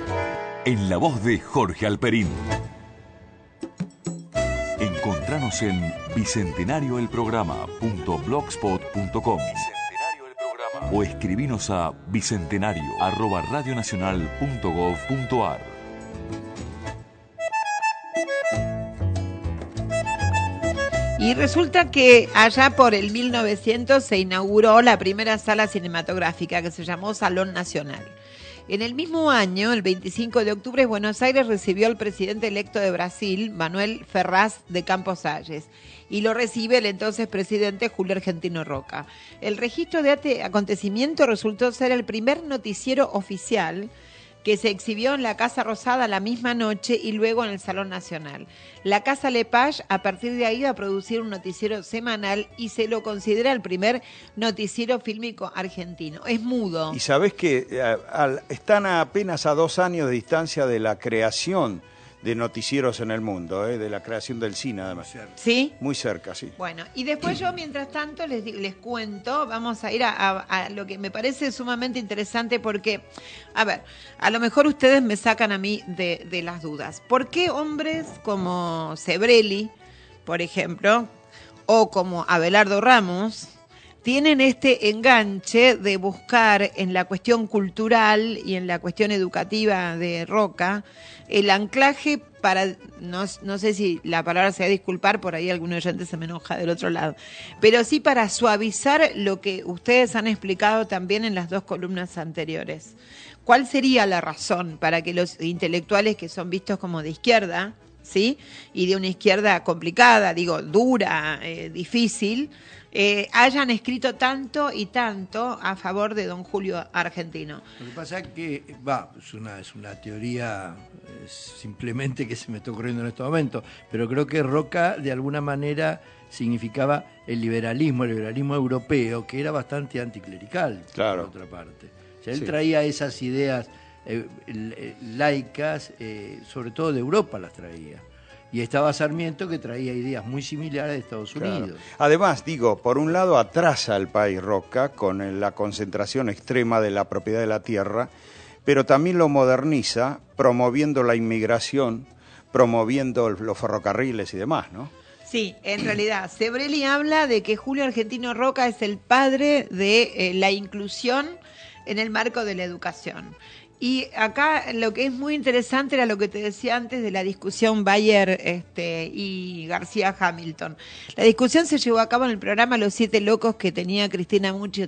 en la voz de Jorge Alperín. Encontranos en bicentenarioelprograma.blogspot.com o escribinos a bicentenario@radionacional.gov.ar. Y resulta que allá por el 1900 se inauguró la primera sala cinematográfica que se llamó Salón Nacional. En el mismo año, el 25 de octubre, Buenos Aires recibió al presidente electo de Brasil, Manuel Ferraz de Campos Salles, y lo recibe el entonces presidente Julio Argentino Roca. El registro de este acontecimiento resultó ser el primer noticiero oficial que se exhibió en la Casa Rosada la misma noche y luego en el Salón Nacional. La Casa Lepage a partir de ahí va a producir un noticiero semanal y se lo considera el primer noticiero fílmico argentino. Es mudo. Y sabés que están apenas a 2 años de distancia de la creación de noticieros en el mundo, de la creación del cine además. ¿Sí? Muy cerca, sí. Bueno, y después yo mientras tanto les cuento, vamos a ir a lo que me parece sumamente interesante porque, a ver, a lo mejor ustedes me sacan a mí de las dudas. ¿Por qué hombres como Sebrelli, por ejemplo, o como Abelardo Ramos, tienen este enganche de buscar en la cuestión cultural y en la cuestión educativa de Roca el anclaje para, no sé si la palabra se va a disculpar, por ahí algún oyente se me enoja del otro lado, pero sí para suavizar lo que ustedes han explicado también en las 2 columnas anteriores? ¿Cuál sería la razón para que los intelectuales que son vistos como de izquierda, ¿sí? Y de una izquierda complicada, dura, difícil, hayan escrito tanto y tanto a favor de don Julio Argentino. Lo que pasa es que, es una teoría simplemente que se me está ocurriendo en este momento, pero creo que Roca de alguna manera significaba el liberalismo europeo, que era bastante anticlerical, claro, por otra parte. O sea, él traía esas ideas laicas, sobre todo de Europa las traía. Y estaba Sarmiento, que traía ideas muy similares de Estados Unidos. Además, por un lado atrasa al país Roca con la concentración extrema de la propiedad de la tierra, pero también lo moderniza promoviendo la inmigración, promoviendo los ferrocarriles y demás, ¿no? Sí, en realidad, Sebrelli habla de que Julio Argentino Roca es el padre de la inclusión en el marco de la educación. Y acá lo que es muy interesante era lo que te decía antes de la discusión Bayer y García Hamilton. La discusión se llevó a cabo en el programa Los Siete Locos que tenía Cristina Muccio,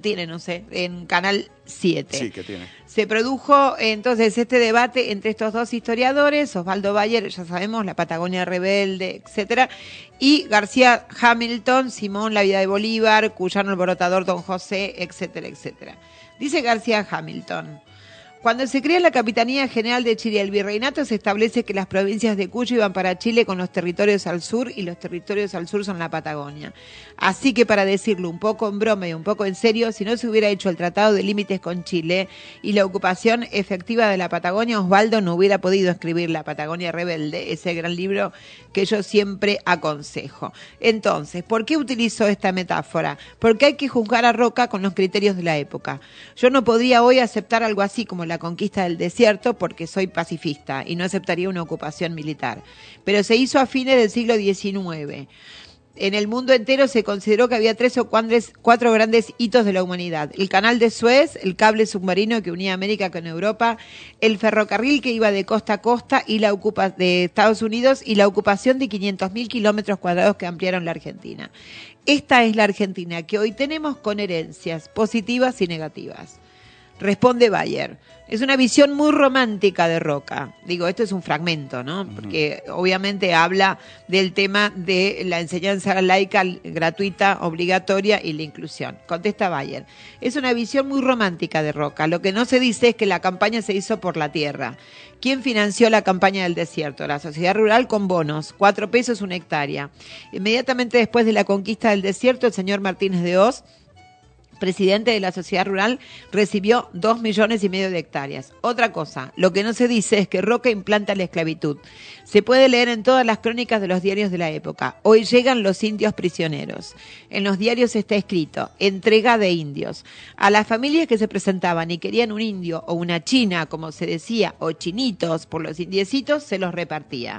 en Canal 7. Sí, que tiene. Se produjo entonces este debate entre estos dos historiadores, Osvaldo Bayer, ya sabemos, La Patagonia Rebelde, etcétera, y García Hamilton, Simón, La Vida de Bolívar, Cuyano Alborotador, Don José, etcétera, etcétera. Dice García Hamilton: cuando se crea la Capitanía General de Chile y el Virreinato, se establece que las provincias de Cuyo iban para Chile con los territorios al sur y los territorios al sur son la Patagonia. Así que, para decirlo un poco en broma y un poco en serio, si no se hubiera hecho el Tratado de Límites con Chile y la ocupación efectiva de la Patagonia, Osvaldo no hubiera podido escribir La Patagonia Rebelde, ese gran libro que yo siempre aconsejo. Entonces, ¿por qué utilizo esta metáfora? Porque hay que juzgar a Roca con los criterios de la época. Yo no podría hoy aceptar algo así como la conquista del desierto porque soy pacifista y no aceptaría una ocupación militar. Pero se hizo a fines del siglo XIX. En el mundo entero se consideró que había 3 o 4 grandes hitos de la humanidad: el canal de Suez, el cable submarino que unía América con Europa, el ferrocarril que iba de costa a costa y de Estados Unidos, y la ocupación de 500.000 kilómetros cuadrados que ampliaron la Argentina. Esta es la Argentina que hoy tenemos, con herencias positivas y negativas. Responde Bayer: es una visión muy romántica de Roca. Esto es un fragmento, ¿no? Porque obviamente habla del tema de la enseñanza laica gratuita, obligatoria y la inclusión. Contesta Bayer: es una visión muy romántica de Roca. Lo que no se dice es que la campaña se hizo por la tierra. ¿Quién financió la campaña del desierto? La sociedad rural con bonos, 4 pesos una hectárea. Inmediatamente después de la conquista del desierto, el señor Martínez de Hoz, presidente de la sociedad rural, recibió 2,5 millones de hectáreas. Otra cosa, lo que no se dice es que Roca implanta la esclavitud. Se puede leer en todas las crónicas de los diarios de la época: hoy llegan los indios prisioneros. En los diarios está escrito: entrega de indios. A las familias que se presentaban y querían un indio o una china, como se decía, o chinitos por los indiecitos, se los repartía.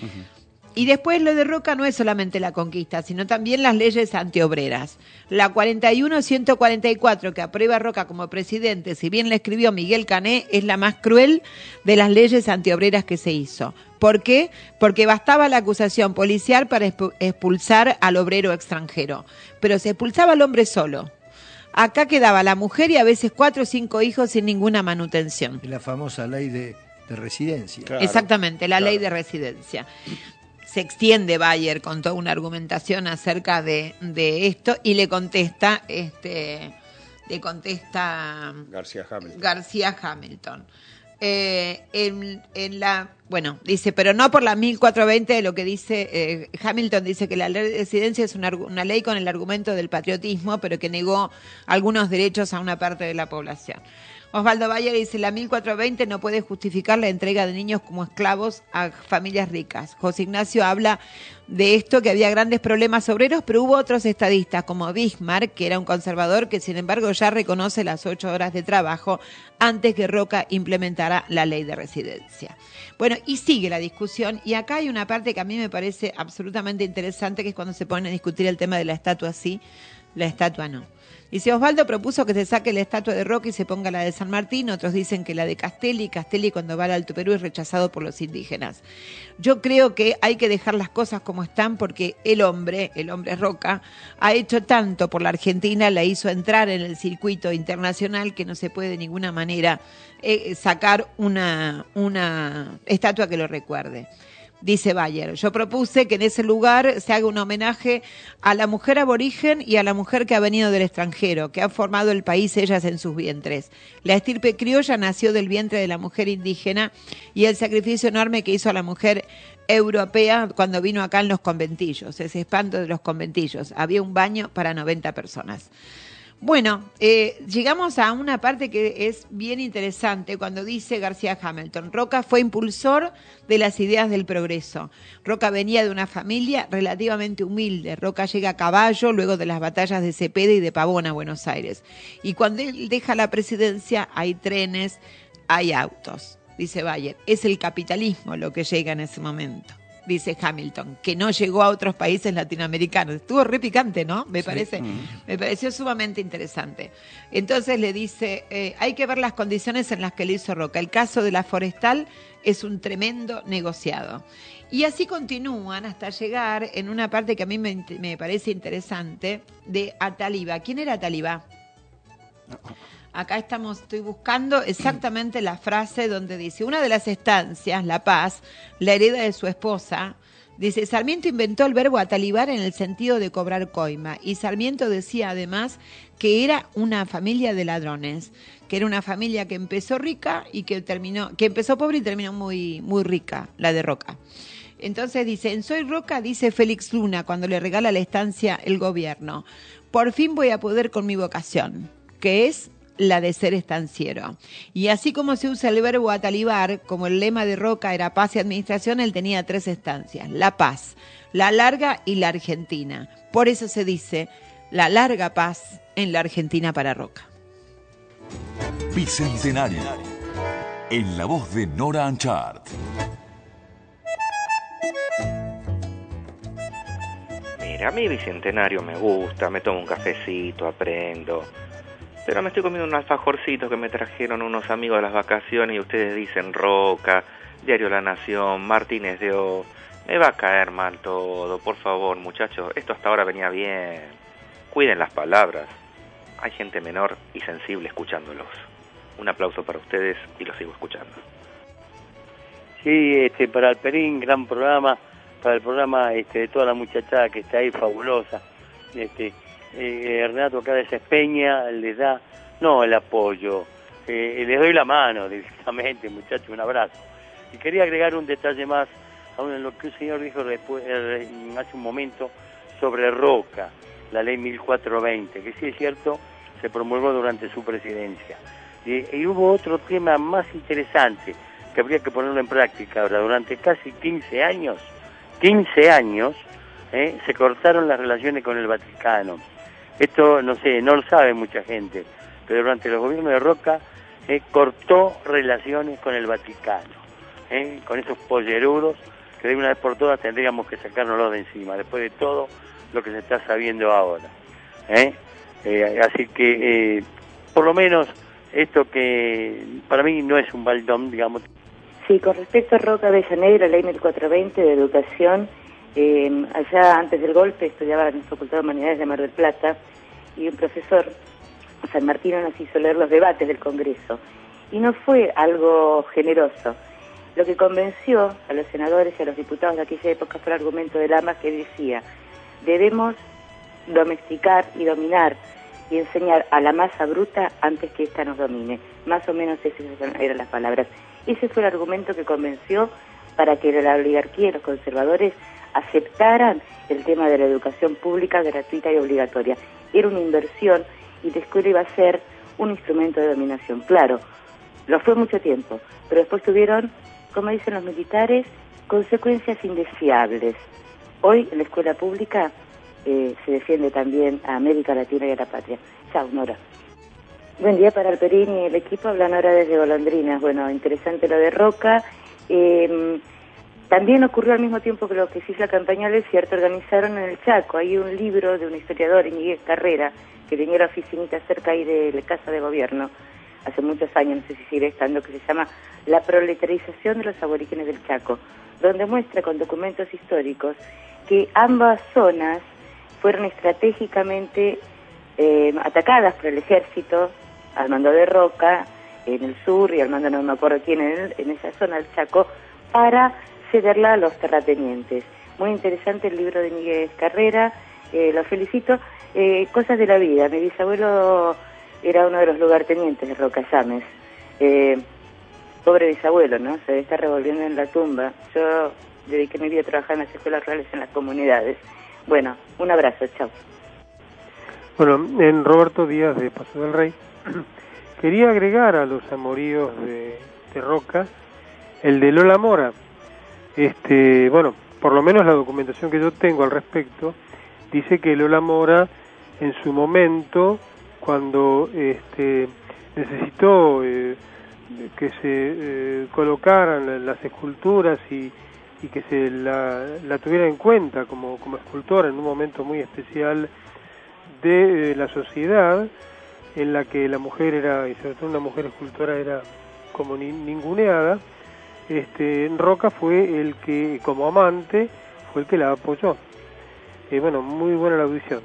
Y después lo de Roca no es solamente la conquista, sino también las leyes antiobreras. La 41-144 que aprueba Roca como presidente, si bien la escribió Miguel Cané, es la más cruel de las leyes antiobreras que se hizo. ¿Por qué? Porque bastaba la acusación policial para expulsar al obrero extranjero, pero se expulsaba al hombre solo. Acá quedaba la mujer y a veces 4 o 5 hijos sin ninguna manutención. La famosa ley de residencia. Claro, exactamente, la ley de residencia. Se extiende Bayer con toda una argumentación acerca de esto y le contesta García Hamilton. Dice, pero no por la 1420 de lo que dice Hamilton. Dice que la ley de residencia es una ley con el argumento del patriotismo, pero que negó algunos derechos a una parte de la población. Osvaldo Bayer dice: la 1420 no puede justificar la entrega de niños como esclavos a familias ricas. José Ignacio habla de esto, que había grandes problemas obreros, pero hubo otros estadistas como Bismarck, que era un conservador, que sin embargo ya reconoce las 8 horas de trabajo antes que Roca implementara la ley de residencia. Bueno, y sigue la discusión, y acá hay una parte que a mí me parece absolutamente interesante, que es cuando se ponen a discutir el tema de la estatua sí, la estatua no. Dice: Osvaldo propuso que se saque la estatua de Roca y se ponga la de San Martín. Otros dicen que la de Castelli. Castelli, cuando va al Alto Perú, es rechazado por los indígenas. Yo creo que hay que dejar las cosas como están, porque el hombre Roca, ha hecho tanto por la Argentina, la hizo entrar en el circuito internacional, que no se puede de ninguna manera sacar una estatua que lo recuerde. dice Bayer. Yo propuse que en ese lugar se haga un homenaje a la mujer aborigen y a la mujer que ha venido del extranjero, que ha formado el país ellas en sus vientres. La estirpe criolla nació del vientre de la mujer indígena y el sacrificio enorme que hizo a la mujer europea cuando vino acá en los conventillos, ese espanto de los conventillos. Había un baño para 90 personas. Bueno, llegamos a una parte que es bien interesante cuando dice García Hamilton: Roca fue impulsor de las ideas del progreso. Roca venía de una familia relativamente humilde. Roca llega a caballo luego de las batallas de Cepeda y de Pavón a Buenos Aires. Y cuando él deja la presidencia hay trenes, hay autos. Dice Bayer, es el capitalismo lo que llega en ese momento. Dice Hamilton, que no llegó a otros países latinoamericanos. Estuvo re picante, ¿no? Me pareció sumamente interesante. Entonces le dice, hay que ver las condiciones en las que le hizo Roca. El caso de la forestal es un tremendo negociado. Y así continúan hasta llegar en una parte que a mí me parece interesante, de Ataliba. ¿Quién era Ataliba? Acá estoy buscando exactamente la frase donde dice, una de las estancias, La Paz, la hereda de su esposa, dice, Sarmiento inventó el verbo atalibar en el sentido de cobrar coima, y Sarmiento decía además que era una familia de ladrones, que era una familia que empezó rica y que empezó pobre y terminó muy, muy rica, la de Roca. Entonces dice, en Soy Roca, dice Félix Luna cuando le regala la estancia el gobierno, por fin voy a poder con mi vocación, que es la de ser estanciero. Y así como se usa el verbo atalibar, como el lema de Roca era paz y administración, él tenía 3 estancias: la paz, la larga y la Argentina. Por eso se dice la larga paz en la Argentina para Roca. Bicentenario, en la voz de Nora Anchart. Mira, a mí Bicentenario me gusta, me tomo un cafecito, aprendo. Pero me estoy comiendo un alfajorcito que me trajeron unos amigos de las vacaciones y ustedes dicen Roca, Diario La Nación, Martínez de O. Me va a caer mal todo, por favor, muchachos. Esto hasta ahora venía bien. Cuiden las palabras. Hay gente menor y sensible escuchándolos. Un aplauso para ustedes y los sigo escuchando. Sí, para Alperín, gran programa. Para el programa de toda la muchachada que está ahí, fabulosa. Renato acá de Cespeña les da, no el apoyo, les doy la mano directamente, muchachos, un abrazo. Y quería agregar un detalle más a lo que un señor dijo después, hace un momento sobre Roca, la ley 1420, que sí es cierto, se promulgó durante su presidencia. Y hubo otro tema más interesante que habría que ponerlo en práctica ahora. Durante casi 15 años, se cortaron las relaciones con el Vaticano. Esto, no sé, no lo sabe mucha gente, pero durante los gobiernos de Roca cortó relaciones con el Vaticano, con esos pollerudos que de una vez por todas tendríamos que sacárnoslos de encima, después de todo lo que se está sabiendo ahora. Así que, por lo menos, esto que para mí no es un baldón, digamos. Sí, con respecto a Roca Avellaneda, la ley 1420 de educación, allá antes del golpe estudiaba en la Facultad de Humanidades de Mar del Plata y un profesor, San Martino, nos hizo leer los debates del Congreso y no fue algo generoso. Lo que convenció a los senadores y a los diputados de aquella época fue el argumento de Lamas, que decía: debemos domesticar y dominar y enseñar a la masa bruta antes que ésta nos domine. Más o menos esas eran las palabras. Ese fue el argumento que convenció para que la oligarquía y los conservadores aceptaran el tema de la educación pública gratuita y obligatoria. Era una inversión y la escuela iba a ser un instrumento de dominación. Claro, lo fue mucho tiempo, pero después tuvieron, como dicen los militares, consecuencias indeseables. Hoy en la escuela pública se defiende también a América Latina y a la patria. Chao, Nora. Buen día para Alperín y el equipo. Hablan ahora desde Golondrinas. Bueno, interesante lo de Roca. También ocurrió al mismo tiempo que lo que se hizo la campaña del desierto, organizaron en el Chaco. Hay un libro de un historiador, Miguel Carrera, que tenía la oficinita cerca ahí de la Casa de Gobierno, hace muchos años, no sé si sigue estando, que se llama La proletarización de los aborígenes del Chaco, donde muestra con documentos históricos que ambas zonas fueron estratégicamente atacadas por el ejército, al mando de Roca, en el sur, y al mando no me acuerdo quién en esa zona del Chaco, para cederla a los terratenientes. Muy interesante el libro de Miguel Carrera, lo felicito. Cosas de la vida. Mi bisabuelo era uno de los lugartenientes de Roca Llames. Pobre bisabuelo, ¿no? Se está revolviendo en la tumba. Yo dediqué mi vida a trabajar en las escuelas rurales en las comunidades. Bueno, un abrazo, chao. Bueno, en Roberto Díaz de Paso del Rey, quería agregar a los amoríos de Roca el de Lola Mora. Bueno, por lo menos la documentación que yo tengo al respecto dice que Lola Mora en su momento, cuando necesitó que se colocaran las esculturas y que se la tuviera en cuenta como escultora en un momento muy especial de la sociedad, en la que la mujer era, y sobre todo una mujer escultora, era como ninguneada, Roca fue el que, como amante, fue el que la apoyó. Bueno, muy buena la audición.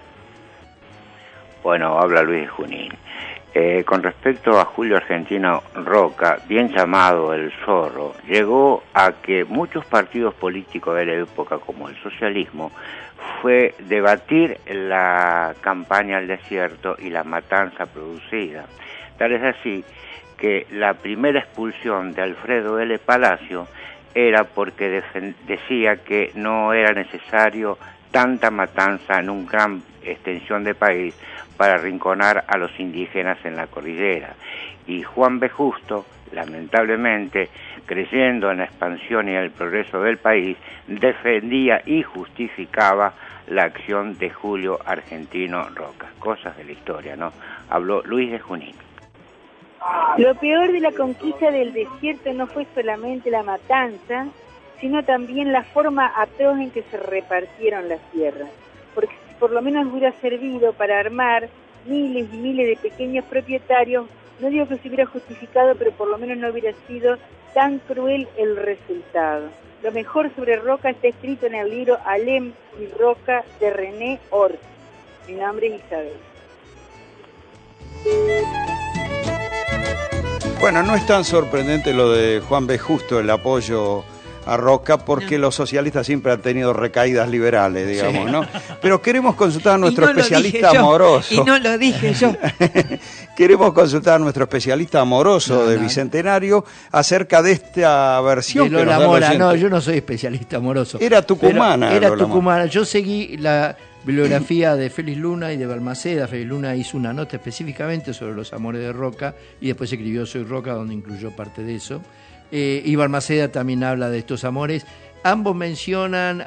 Bueno, habla Luis de Junín. Con respecto a Julio Argentino Roca, bien llamado el Zorro, llegó a que muchos partidos políticos de la época, como el socialismo, fue debatir la campaña al desierto y la matanza producida. Tal es así que la primera expulsión de Alfredo L. Palacio era porque decía que no era necesario tanta matanza en una gran extensión de país para arrinconar a los indígenas en la cordillera. Y Juan B. Justo, lamentablemente, creyendo en la expansión y el progreso del país, defendía y justificaba la acción de Julio Argentino Roca. Cosas de la historia, ¿no? Habló Luis de Junín. Lo peor de la conquista del desierto no fue solamente la matanza, sino también la forma atroz en que se repartieron las tierras. Porque si por lo menos hubiera servido para armar miles y miles de pequeños propietarios, no digo que se hubiera justificado, pero por lo menos no hubiera sido tan cruel el resultado. Lo mejor sobre Roca está escrito en el libro Alem y Roca de René Ort. Mi nombre es Isabel. Bueno, no es tan sorprendente lo de Juan B. Justo, el apoyo a Roca, porque los socialistas siempre han tenido recaídas liberales, digamos, sí, ¿no? Pero queremos consultar a nuestro especialista amoroso. Y no lo dije yo. Queremos consultar a nuestro especialista amoroso de Bicentenario acerca de esta versión de Lola Mora. No, yo no soy especialista amoroso. Era tucumana. Era tucumana. Yo seguí la bibliografía de Félix Luna y de Balmaceda. Félix Luna hizo una nota específicamente sobre los amores de Roca y después escribió Soy Roca, donde incluyó parte de eso. Y Balmaceda también habla de estos amores. Ambos mencionan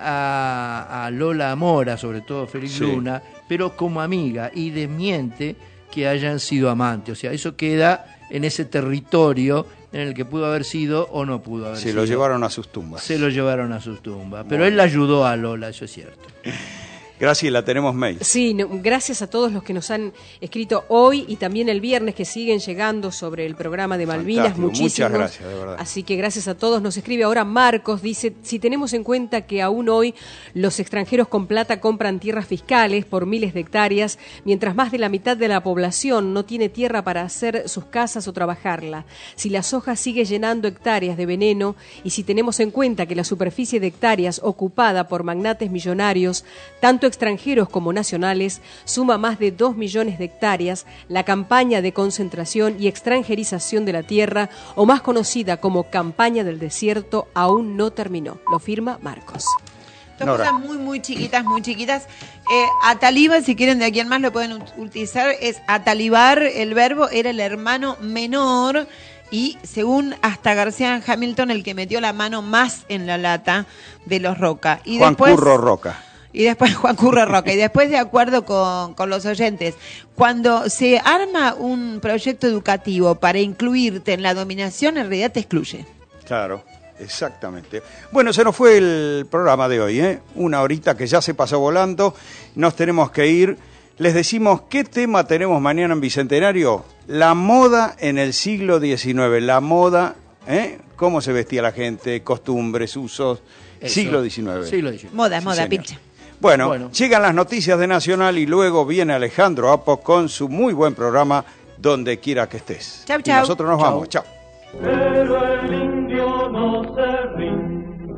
a Lola Mora, sobre todo Félix Luna, pero como amiga, y desmiente que hayan sido amantes. O sea, eso queda en ese territorio en el que pudo haber sido o no pudo haber sido. Se lo llevaron a sus tumbas. Se lo llevaron a sus tumbas. Pero él la ayudó a Lola, eso es cierto. Graciela, tenemos mail. Sí, gracias a todos los que nos han escrito hoy y también el viernes, que siguen llegando sobre el programa de Malvinas. Fantástico, muchísimos. Muchas gracias, de verdad. Así que gracias a todos. Nos escribe ahora Marcos, dice, si tenemos en cuenta que aún hoy los extranjeros con plata compran tierras fiscales por miles de hectáreas, mientras más de la mitad de la población no tiene tierra para hacer sus casas o trabajarla. Si la soja sigue llenando hectáreas de veneno, y si tenemos en cuenta que la superficie de hectáreas ocupada por magnates millonarios, tanto extranjeros como nacionales, suma más de 2 millones de hectáreas, la campaña de concentración y extranjerización de la tierra, o más conocida como campaña del desierto, aún no terminó. Lo firma Marcos. Son cosas muy chiquitas, muy chiquitas. Ataliba, si quieren de alguien más lo pueden utilizar, es atalibar, el verbo era el hermano menor, y según hasta García Hamilton, el que metió la mano más en la lata de los Roca. Y Juan después, Curro Roca. Y después Juan Curro Roca. Y después, de acuerdo con los oyentes, cuando se arma un proyecto educativo para incluirte en la dominación, en realidad te excluye. Claro, exactamente. Bueno, se nos fue el programa de hoy, ¿eh? Una horita que ya se pasó volando. Nos tenemos que ir. Les decimos qué tema tenemos mañana en Bicentenario. La moda en el siglo XIX. La moda, cómo se vestía la gente, costumbres, usos. Eso. Siglo XIX. Siglo XIX. Moda, sí, pincha. Bueno, llegan las noticias de Nacional y luego viene Alejandro Apo con su muy buen programa Donde Quiera que Estés. Chau, y nosotros nos vamos. Chau. Pero el indio no se rinde.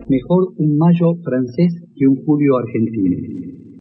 Mejor un mayo francés que un julio argentino.